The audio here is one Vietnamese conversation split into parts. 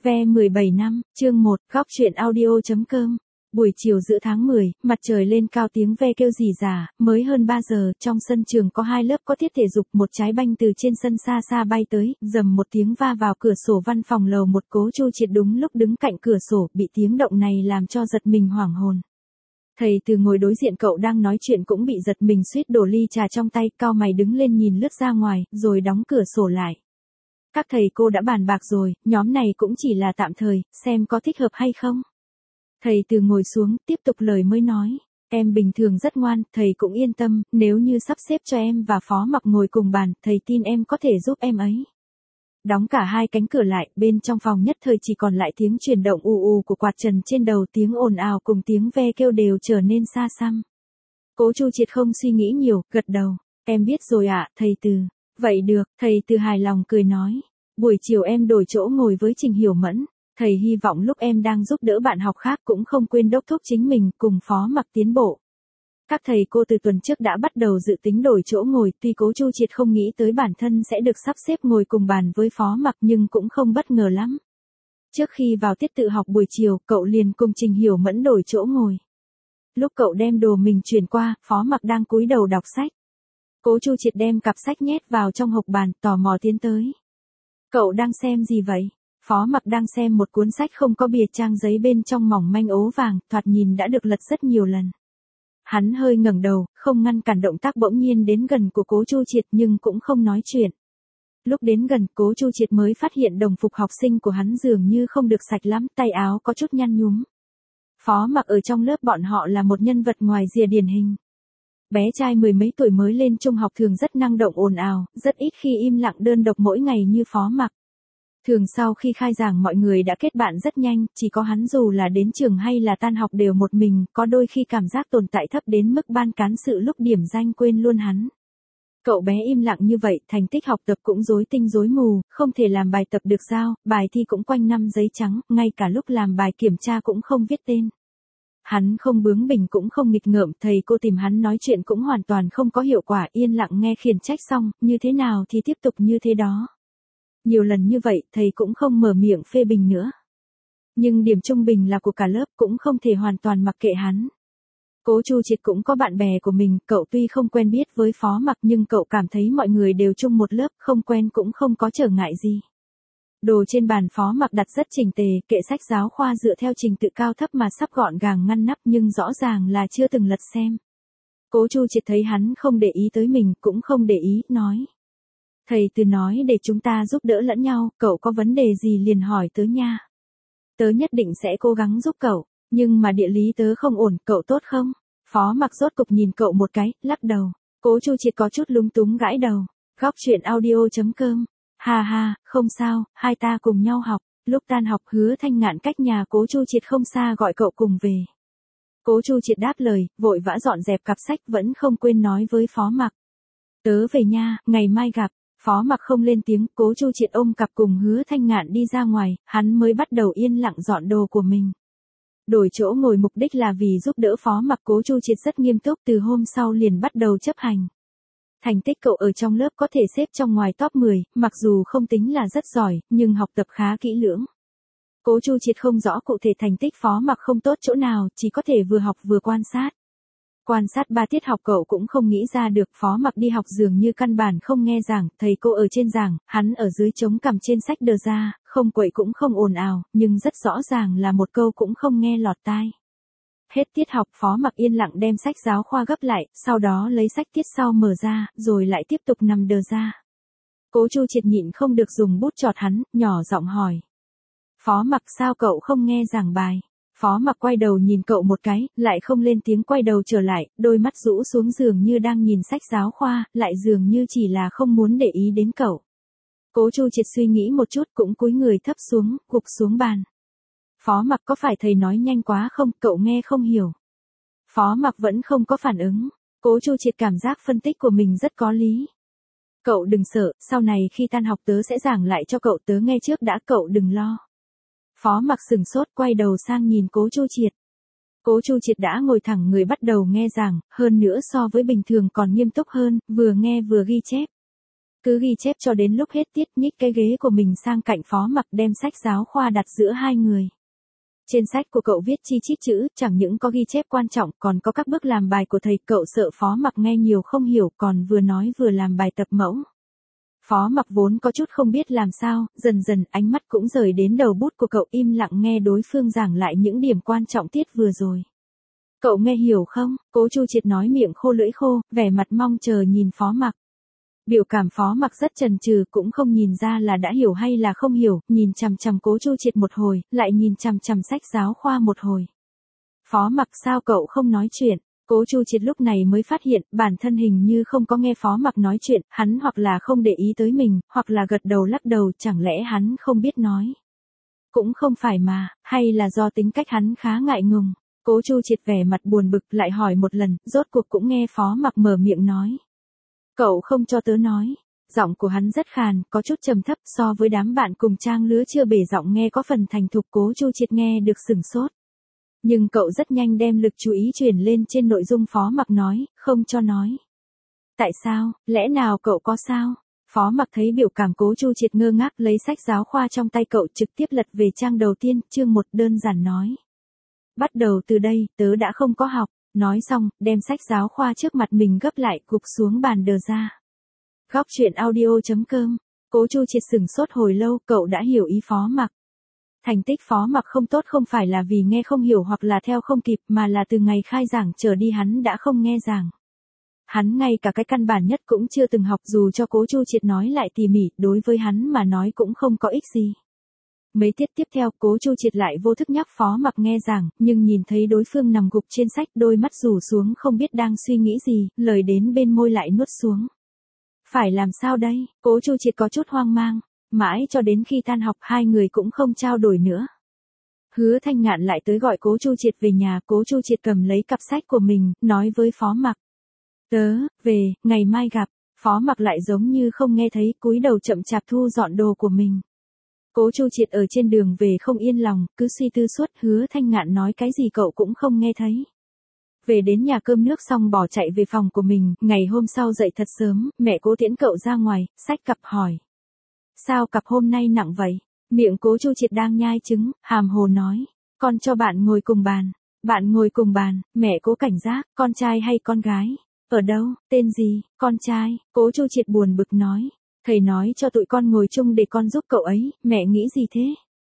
Ve 17 năm, chương 1, góc chuyện audio.com. Buổi chiều giữa tháng 10, mặt trời lên cao tiếng ve kêu rỉ rả, mới hơn 3 giờ, trong sân trường có 2 lớp có tiết thể dục, một trái banh từ trên sân xa xa bay tới, rầm một tiếng va vào cửa sổ văn phòng lầu một. Cố Chu Triệt đúng lúc đứng cạnh cửa sổ, bị tiếng động này làm cho giật mình hoảng hồn. Thầy Từ ngồi đối diện cậu đang nói chuyện cũng bị giật mình suýt đổ ly trà trong tay, cau mày đứng lên nhìn lướt ra ngoài, rồi đóng cửa sổ lại. Các thầy cô đã bàn bạc rồi, nhóm này cũng chỉ là tạm thời, xem có thích hợp hay không. Thầy Từ ngồi xuống, tiếp tục lời mới nói. Em bình thường rất ngoan, thầy cũng yên tâm, nếu như sắp xếp cho em và Phó Mặc ngồi cùng bàn, thầy tin em có thể giúp em ấy. Đóng cả hai cánh cửa lại, bên trong phòng nhất thời chỉ còn lại tiếng chuyển động ù ù của quạt trần trên đầu, tiếng ồn ào cùng tiếng ve kêu đều trở nên xa xăm. Cố Chu Triệt không suy nghĩ nhiều, gật đầu. Em biết rồi ạ, thầy Từ. Vậy được, thầy Từ hài lòng cười nói. Buổi chiều em đổi chỗ ngồi với Trình Hiểu Mẫn. Thầy hy vọng lúc em đang giúp đỡ bạn học khác cũng không quên đốc thúc chính mình cùng Phó Mặc tiến bộ. Các thầy cô từ tuần trước đã bắt đầu dự tính đổi chỗ ngồi, tuy Cố Chu Triệt không nghĩ tới bản thân sẽ được sắp xếp ngồi cùng bàn với Phó Mặc nhưng cũng không bất ngờ lắm. Trước khi vào tiết tự học buổi chiều, cậu liền cùng Trình Hiểu Mẫn đổi chỗ ngồi. Lúc cậu đem đồ mình chuyển qua, Phó Mặc đang cúi đầu đọc sách. Cố Chu Triệt đem cặp sách nhét vào trong hộc bàn, tò mò tiến tới. Cậu đang xem gì vậy? Phó Mặc đang xem một cuốn sách không có bìa, trang giấy bên trong mỏng manh ố vàng, thoạt nhìn đã được lật rất nhiều lần. Hắn hơi ngẩng đầu, không ngăn cản động tác bỗng nhiên đến gần của Cố Chu Triệt nhưng cũng không nói chuyện. Lúc đến gần, Cố Chu Triệt mới phát hiện đồng phục học sinh của hắn dường như không được sạch lắm, tay áo có chút nhăn nhúm. Phó Mặc ở trong lớp bọn họ là một nhân vật ngoài rìa điển hình. Bé trai mười mấy tuổi mới lên trung học thường rất năng động ồn ào, rất ít khi im lặng đơn độc mỗi ngày như Phó Mặc. Thường sau khi khai giảng mọi người đã kết bạn rất nhanh, chỉ có hắn dù là đến trường hay là tan học đều một mình, có đôi khi cảm giác tồn tại thấp đến mức ban cán sự lúc điểm danh quên luôn hắn. Cậu bé im lặng như vậy, thành tích học tập cũng rối tinh rối mù, không thể làm bài tập được giao, bài thi cũng quanh năm giấy trắng, ngay cả lúc làm bài kiểm tra cũng không viết tên. Hắn không bướng bỉnh cũng không nghịch ngợm, thầy cô tìm hắn nói chuyện cũng hoàn toàn không có hiệu quả, yên lặng nghe khiển trách xong, như thế nào thì tiếp tục như thế đó. Nhiều lần như vậy, thầy cũng không mở miệng phê bình nữa. Nhưng điểm trung bình là của cả lớp, cũng không thể hoàn toàn mặc kệ hắn. Cố Chu Triệt cũng có bạn bè của mình, cậu tuy không quen biết với Phó Mặc nhưng cậu cảm thấy mọi người đều chung một lớp, không quen cũng không có trở ngại gì. Đồ trên bàn Phó Mặc đặt rất chỉnh tề, kệ sách giáo khoa dựa theo trình tự cao thấp mà sắp gọn gàng ngăn nắp nhưng rõ ràng là chưa từng lật xem. Cố Chu Triệt thấy hắn không để ý tới mình, cũng không để ý, nói. Thầy Từ nói để chúng ta giúp đỡ lẫn nhau, cậu có vấn đề gì liền hỏi tớ nha. Tớ nhất định sẽ cố gắng giúp cậu, nhưng mà địa lý tớ không ổn, cậu tốt không? Phó Mặc rốt cục nhìn cậu một cái, lắc đầu. Cố Chu Triệt có chút lúng túng gãi đầu. Góc chuyện audio.com. Ha ha, không sao, hai ta cùng nhau học. Lúc tan học Hứa Thanh Ngạn cách nhà Cố Chu Triệt không xa gọi cậu cùng về. Cố Chu Triệt đáp lời, vội vã dọn dẹp cặp sách vẫn không quên nói với Phó Mặc. Tớ về nha, ngày mai gặp. Phó Mặc không lên tiếng, Cố Chu Triệt ôm cặp cùng Hứa Thanh Ngạn đi ra ngoài, hắn mới bắt đầu yên lặng dọn đồ của mình. Đổi chỗ ngồi mục đích là vì giúp đỡ Phó Mặc. Cố Chu Triệt rất nghiêm túc, từ hôm sau liền bắt đầu chấp hành. Thành tích cậu ở trong lớp có thể xếp trong ngoài top 10, mặc dù không tính là rất giỏi, nhưng học tập khá kỹ lưỡng. Cố Chu Triệt không rõ cụ thể thành tích Phó Mặc không tốt chỗ nào, chỉ có thể vừa học vừa quan sát. Quan sát 3 tiết học cậu cũng không nghĩ ra được, Phó Mặc đi học dường như căn bản không nghe giảng, thầy cô ở trên giảng, hắn ở dưới chống cằm trên sách đờ ra, không quậy cũng không ồn ào, nhưng rất rõ ràng là một câu cũng không nghe lọt tai. Hết tiết học Phó Mặc yên lặng đem sách giáo khoa gấp lại, sau đó lấy sách tiết sau mở ra, rồi lại tiếp tục nằm đờ ra. Cố Chu Triệt nhịn không được dùng bút chọt hắn, nhỏ giọng hỏi. Phó Mặc sao cậu không nghe giảng bài? Phó Mặc quay đầu nhìn cậu một cái, lại không lên tiếng, quay đầu trở lại, đôi mắt rũ xuống dường như đang nhìn sách giáo khoa, lại dường như chỉ là không muốn để ý đến cậu. Cố Chu Triệt suy nghĩ một chút cũng cúi người thấp xuống, gục xuống bàn. Phó Mặc có phải thầy nói nhanh quá không, cậu nghe không hiểu. Phó Mặc vẫn không có phản ứng. Cố Chu Triệt cảm giác phân tích của mình rất có lý. Cậu đừng sợ, sau này khi tan học tớ sẽ giảng lại cho cậu, tớ nghe trước đã, cậu đừng lo. Phó Mặc sừng sốt quay đầu sang nhìn Cố Chu Triệt. Cố Chu Triệt đã ngồi thẳng người bắt đầu nghe giảng, hơn nữa so với bình thường còn nghiêm túc hơn, vừa nghe vừa ghi chép. Cứ ghi chép cho đến lúc hết tiết, nhích cái ghế của mình sang cạnh Phó Mặc, đem sách giáo khoa đặt giữa hai người. Trên sách của cậu viết chi chít chữ, chẳng những có ghi chép quan trọng, còn có các bước làm bài của thầy. Cậu sợ Phó Mặc nghe nhiều không hiểu, còn vừa nói vừa làm bài tập mẫu. Phó Mặc vốn có chút không biết làm sao, dần dần ánh mắt cũng rời đến đầu bút của cậu, im lặng nghe đối phương giảng lại những điểm quan trọng tiết vừa rồi. Cậu nghe hiểu không? Cố Chu Triệt nói miệng khô lưỡi khô, vẻ mặt mong chờ nhìn Phó Mặc. Biểu cảm Phó Mặc rất chần chừ, cũng không nhìn ra là đã hiểu hay là không hiểu, nhìn chằm chằm Cố Chu Triệt một hồi, lại nhìn chằm chằm sách giáo khoa một hồi. Phó Mặc, sao cậu không nói chuyện? Cố Chu Triệt lúc này mới phát hiện, bản thân hình như không có nghe Phó Mặc nói chuyện, hắn hoặc là không để ý tới mình, hoặc là gật đầu lắc đầu, chẳng lẽ hắn không biết nói? Cũng không phải mà, hay là do tính cách hắn khá ngại ngùng. Cố Chu Triệt vẻ mặt buồn bực, lại hỏi một lần, rốt cuộc cũng nghe Phó Mặc mở miệng nói. Cậu không cho tớ nói. Giọng của hắn rất khàn, có chút trầm thấp, so với đám bạn cùng trang lứa chưa bể giọng nghe có phần thành thục. Cố Chu Triệt nghe được sửng sốt. Nhưng cậu rất nhanh đem lực chú ý chuyển lên trên nội dung Phó Mặc nói, không cho nói. Tại sao, lẽ nào cậu có sao? Phó Mặc thấy biểu cảm Cố Chu Triệt ngơ ngác, lấy sách giáo khoa trong tay cậu trực tiếp lật về trang đầu tiên, chương 1 đơn giản nói. Bắt đầu từ đây, tớ đã không có học. Nói xong, đem sách giáo khoa trước mặt mình gấp lại, gục xuống bàn đờ ra. Góc truyện audio.com. Cố Chu Triệt sửng sốt hồi lâu, cậu đã hiểu ý Phó Mặc. Thành tích Phó Mặc không tốt không phải là vì nghe không hiểu hoặc là theo không kịp, mà là từ ngày khai giảng trở đi hắn đã không nghe giảng. Hắn ngay cả cái căn bản nhất cũng chưa từng học, dù cho Cố Chu Triệt nói lại tỉ mỉ, đối với hắn mà nói cũng không có ích gì. Mấy tiết tiếp theo, Cố Chu Triệt lại vô thức nhắc Phó Mặc nghe giảng, nhưng nhìn thấy đối phương nằm gục trên sách, đôi mắt rủ xuống không biết đang suy nghĩ gì, lời đến bên môi lại nuốt xuống. Phải làm sao đây? Cố Chu Triệt có chút hoang mang, mãi cho đến khi tan học hai người cũng không trao đổi nữa. Hứa Thanh Ngạn lại tới gọi Cố Chu Triệt về nhà. Cố Chu Triệt cầm lấy cặp sách của mình, nói với Phó Mặc. Tớ, về, ngày mai gặp. Phó Mặc lại giống như không nghe thấy, cúi đầu chậm chạp thu dọn đồ của mình. Cố Chu Triệt ở trên đường về không yên lòng, cứ suy tư suốt. Hứa Thanh Ngạn nói cái gì cậu cũng không nghe thấy. Về đến nhà cơm nước xong bỏ chạy về phòng của mình. Ngày hôm sau dậy thật sớm, mẹ Cố tiễn cậu ra ngoài, xách cặp hỏi. Sao cặp hôm nay nặng vậy? Miệng Cố Chu Triệt đang nhai trứng, hàm hồ nói. Con cho bạn ngồi cùng bàn. Bạn ngồi cùng bàn, mẹ Cố cảnh giác, con trai hay con gái? Ở đâu, tên gì? Con trai. Cố Chu Triệt buồn bực nói. Thầy nói cho tụi con ngồi chung để con giúp cậu ấy, mẹ nghĩ gì thế?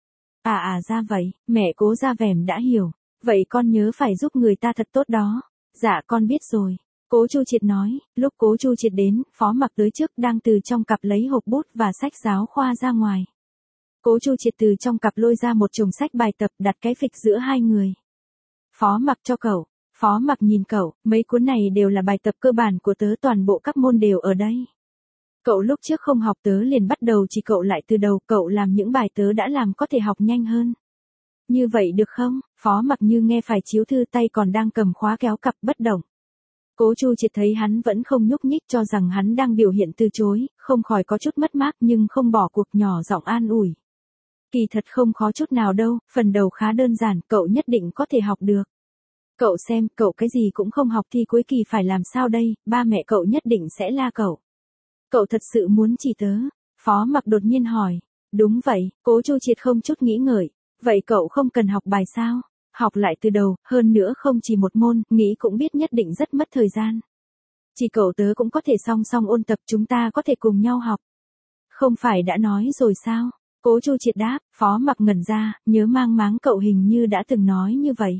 Ra vậy, mẹ Cố ra vẻm đã hiểu. Vậy con nhớ phải giúp người ta thật tốt đó. Dạ con biết rồi. Cố Chu Triệt nói, lúc Cố Chu Triệt đến, Phó Mặc tới trước đang từ trong cặp lấy hộp bút và sách giáo khoa ra ngoài. Cố Chu Triệt từ trong cặp lôi ra một chồng sách bài tập, đặt cái phịch giữa hai người. Phó Mặc cho cậu. Phó Mặc nhìn cậu, mấy cuốn này đều là bài tập cơ bản của tớ, toàn bộ các môn đều ở đây. Cậu lúc trước không học tớ liền bắt đầu chỉ cậu lại từ đầu, cậu làm những bài tớ đã làm có thể học nhanh hơn. Như vậy được không? Phó Mặc như nghe phải chiếu thư, tay còn đang cầm khóa kéo cặp bất động. Cố Chu Triệt thấy hắn vẫn không nhúc nhích, cho rằng hắn đang biểu hiện từ chối, không khỏi có chút mất mát nhưng không bỏ cuộc, nhỏ giọng an ủi. Kỳ thật không khó chút nào đâu, phần đầu khá đơn giản, cậu nhất định có thể học được. Cậu xem, cậu cái gì cũng không học thì cuối kỳ phải làm sao đây, ba mẹ cậu nhất định sẽ la cậu. Cậu thật sự muốn chỉ tớ? Phó Mặc đột nhiên hỏi. Đúng vậy, Cố Chu Triệt không chút nghĩ ngợi. Vậy cậu không cần học bài sao? Học lại từ đầu, hơn nữa không chỉ một môn, nghĩ cũng biết nhất định rất mất thời gian. Chỉ cậu tớ cũng có thể song song ôn tập, chúng ta có thể cùng nhau học. Không phải đã nói rồi sao? Cố Chu Triệt đáp. Phó Mặc ngẩn ra, nhớ mang máng cậu hình như đã từng nói như vậy.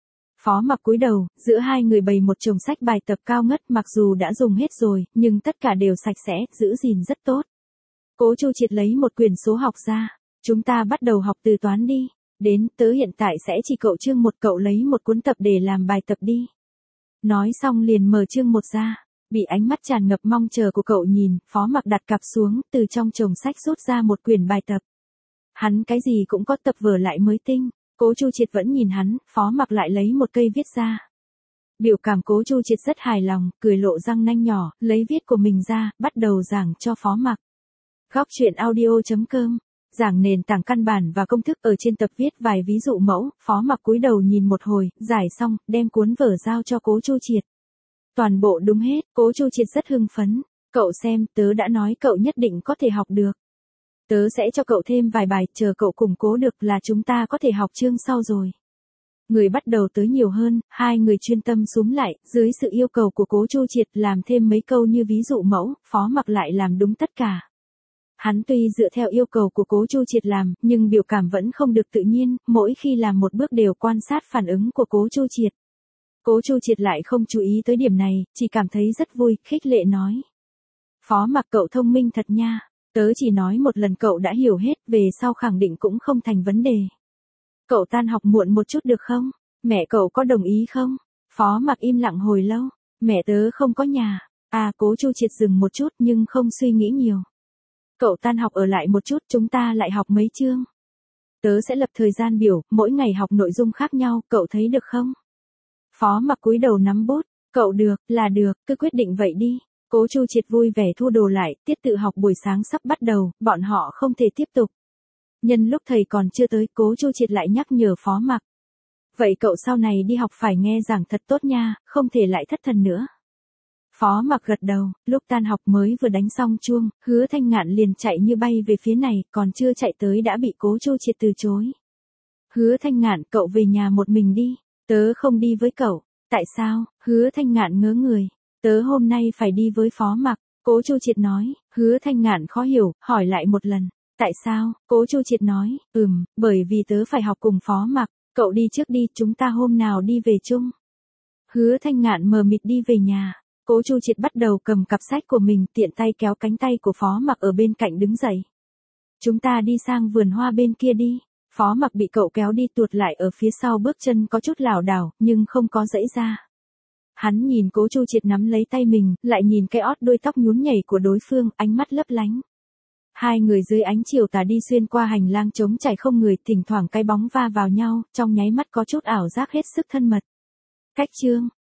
Phó Mặc cúi đầu, giữa hai người bày một chồng sách bài tập cao ngất, mặc dù đã dùng hết rồi, nhưng tất cả đều sạch sẽ, giữ gìn rất tốt. Cố Chu Triệt lấy một quyển số học ra. Chúng ta bắt đầu học từ toán đi. Đến, tớ hiện tại sẽ chỉ cậu chương 1, cậu lấy một cuốn tập để làm bài tập đi. Nói xong liền mở chương 1 ra. Bị ánh mắt tràn ngập mong chờ của cậu nhìn, Phó Mặc đặt cặp xuống, từ trong chồng sách rút ra một quyển bài tập. Hắn cái gì cũng có, tập vở lại mới tinh. Cố Chu Triệt vẫn nhìn hắn, Phó Mặc lại lấy một cây viết ra. Biểu cảm Cố Chu Triệt rất hài lòng, cười lộ răng nanh nhỏ, lấy viết của mình ra, bắt đầu giảng cho Phó Mặc. Góc truyện audio.com. Giảng nền tảng căn bản và công thức, ở trên tập viết vài ví dụ mẫu. Phó Mặc cúi đầu nhìn một hồi, giải xong, đem cuốn vở giao cho Cố Chu Triệt. Toàn bộ đúng hết, Cố Chu Triệt rất hưng phấn. Cậu xem, tớ đã nói cậu nhất định có thể học được. Tớ sẽ cho cậu thêm vài bài, chờ cậu củng cố được là chúng ta có thể học chương sau rồi. Người bắt đầu tới nhiều hơn, hai người chuyên tâm súm lại, dưới sự yêu cầu của Cố Chu Triệt làm thêm mấy câu như ví dụ mẫu, Phó Mặc lại làm đúng tất cả. Hắn tuy dựa theo yêu cầu của Cố Chu Triệt làm, nhưng biểu cảm vẫn không được tự nhiên, mỗi khi làm một bước đều quan sát phản ứng của Cố Chu Triệt. Cố Chu Triệt lại không chú ý tới điểm này, chỉ cảm thấy rất vui, khích lệ nói. Phó Mặc cậu thông minh thật nha, tớ chỉ nói một lần cậu đã hiểu hết, về sau khẳng định cũng không thành vấn đề. Cậu tan học muộn một chút được không? Mẹ cậu có đồng ý không? Phó Mặc im lặng hồi lâu. Mẹ tớ không có nhà. À, Cố Chu Triệt dừng một chút nhưng không suy nghĩ nhiều. Cậu tan học ở lại một chút, chúng ta lại học mấy chương. Tớ sẽ lập thời gian biểu, mỗi ngày học nội dung khác nhau, cậu thấy được không? Phó Mặc cúi đầu nắm bút. Cậu được, là được, cứ quyết định vậy đi. Cố Chu Triệt vui vẻ thu đồ lại, tiết tự học buổi sáng sắp bắt đầu, bọn họ không thể tiếp tục. Nhân lúc thầy còn chưa tới, Cố Chu Triệt lại nhắc nhở Phó Mặc. Vậy cậu sau này đi học phải nghe giảng thật tốt nha, không thể lại thất thần nữa. Phó Mặc gật đầu, lúc tan học mới vừa đánh xong chuông, Hứa Thanh Ngạn liền chạy như bay về phía này, còn chưa chạy tới đã bị Cố Chu Triệt từ chối. Hứa Thanh Ngạn, cậu về nhà một mình đi, tớ không đi với cậu. Tại sao? Hứa Thanh Ngạn ngớ người. Tớ hôm nay phải đi với Phó Mặc, Cố Chu Triệt nói. Hứa Thanh Ngạn khó hiểu, hỏi lại một lần. Tại sao? Cố Chu Triệt nói. Bởi vì tớ phải học cùng Phó Mặc. Cậu đi trước đi, chúng ta hôm nào đi về chung. Hứa Thanh Ngạn mờ mịt đi về nhà. Cố Chu Triệt bắt đầu cầm cặp sách của mình, tiện tay kéo cánh tay của Phó Mặc ở bên cạnh đứng dậy. Chúng ta đi sang vườn hoa bên kia đi. Phó Mặc bị cậu kéo đi tuột lại ở phía sau, bước chân có chút lảo đảo, nhưng không có giãy ra. Hắn nhìn Cố Chu Triệt nắm lấy tay mình, lại nhìn cái ót đuôi tóc nhún nhảy của đối phương, ánh mắt lấp lánh. Hai người dưới ánh chiều tà đi xuyên qua hành lang trống trải không người, thỉnh thoảng cái bóng va vào nhau, trong nháy mắt có chút ảo giác hết sức thân mật. Cách chương